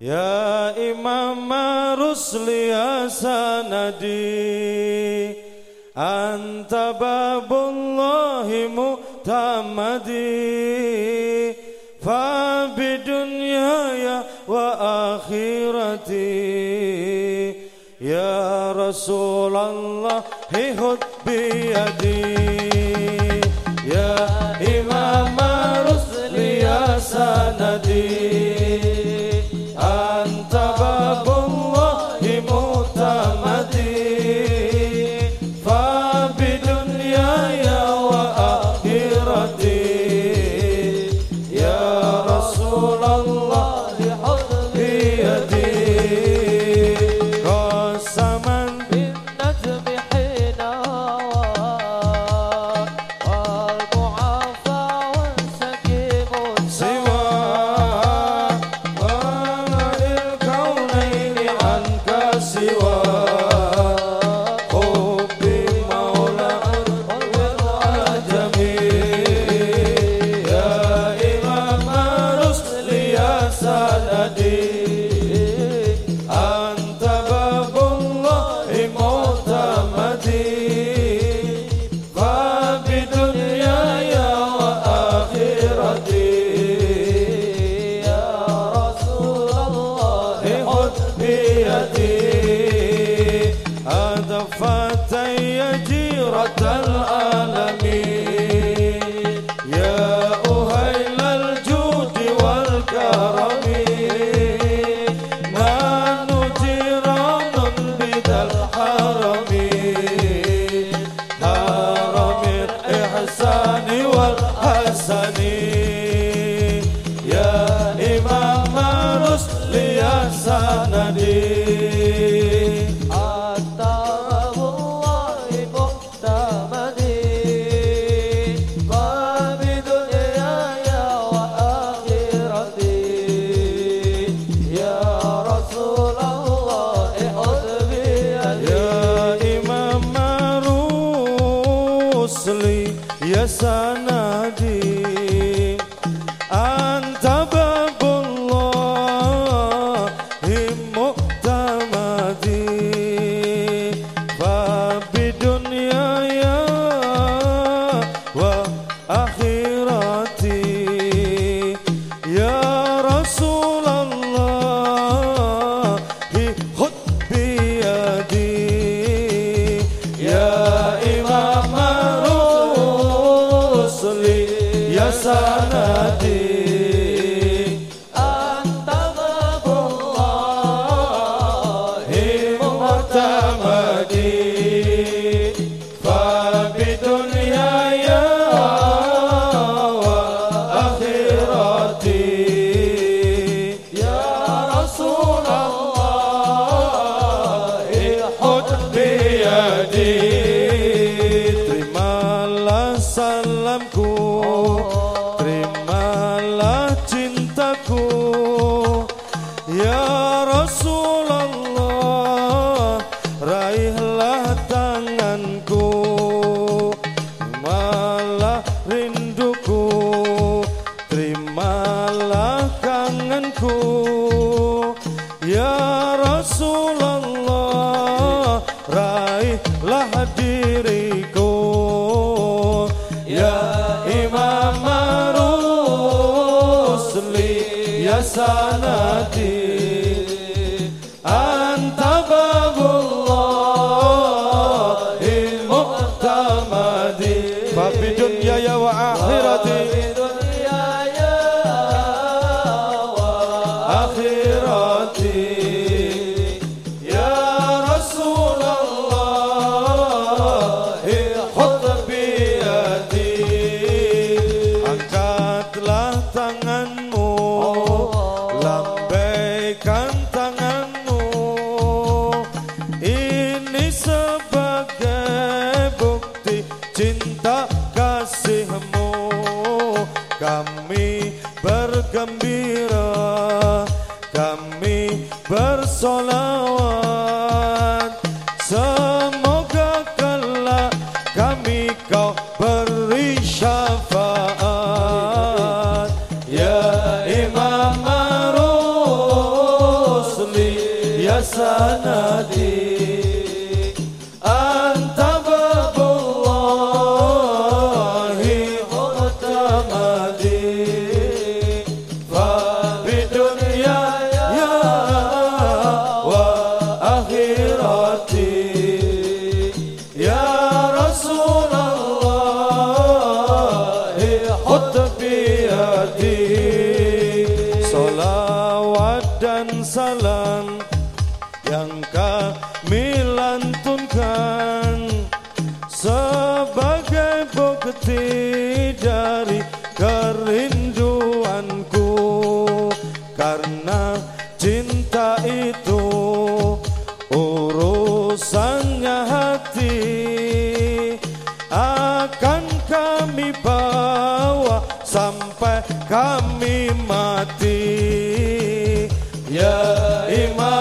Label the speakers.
Speaker 1: Ya Imam Rusli ya sanadi, anta babullahi mu'tamadi, fa bidunyaya wa akhirati, ya Rasulullah hud biyadi. Ya Imam Rusli ya sanadi, anta babullahi mu'tamadi, fa bidunyaya wa akhirati, ya Rasulullah hud biyadi. Qasaman bin najmi hina wal mu'afa wal sakimun siwa فتى جيرة العالمين، يا أهيل الجود والكرم، نحن جيران بذا الحرم، حرم الإحسان والحسن، يا إمام رسلي يا سندي. Ya sanadi, anta babullahi mu'tamadi, fa bidunyaya wa akhirati, ya Rasulullah hud biyadi. Ya Imam ya sanadi, anta babullahi mu'tamadi, fa bidunyaya wa akhirati, ya Rasulullah hud biyadi. Terimalah salamku, terimalah cintaku, ya Rasulullah, raihlah tanganku, terimalah rinduku, terimalah kangenku, ya Rasulullah, raihlah diriku, ya Imam Rusli ya sanadi, anta babullahi mu'tamadi, fa bidunyaya wa akhirati, ya Rasulullah hud biyadi. Angkatlah tanganmu, lambaikan tanganmu, ini sebagai bukti cinta kasihmu. Kami bergembira, kami bersolawat, semoga kelak kami kau beri syafaat. Ya Imam ya sanadi anta babullahi mu'tamadi fa bidunya ya wa akhirati ya Rasulullah hutbiyati. Salawat dan salam yang kami lantunkan sebagai bukti dari kerinduanku, karena cinta itu urusannya hati, akan kami bawa sampai kami mati. Ya Imam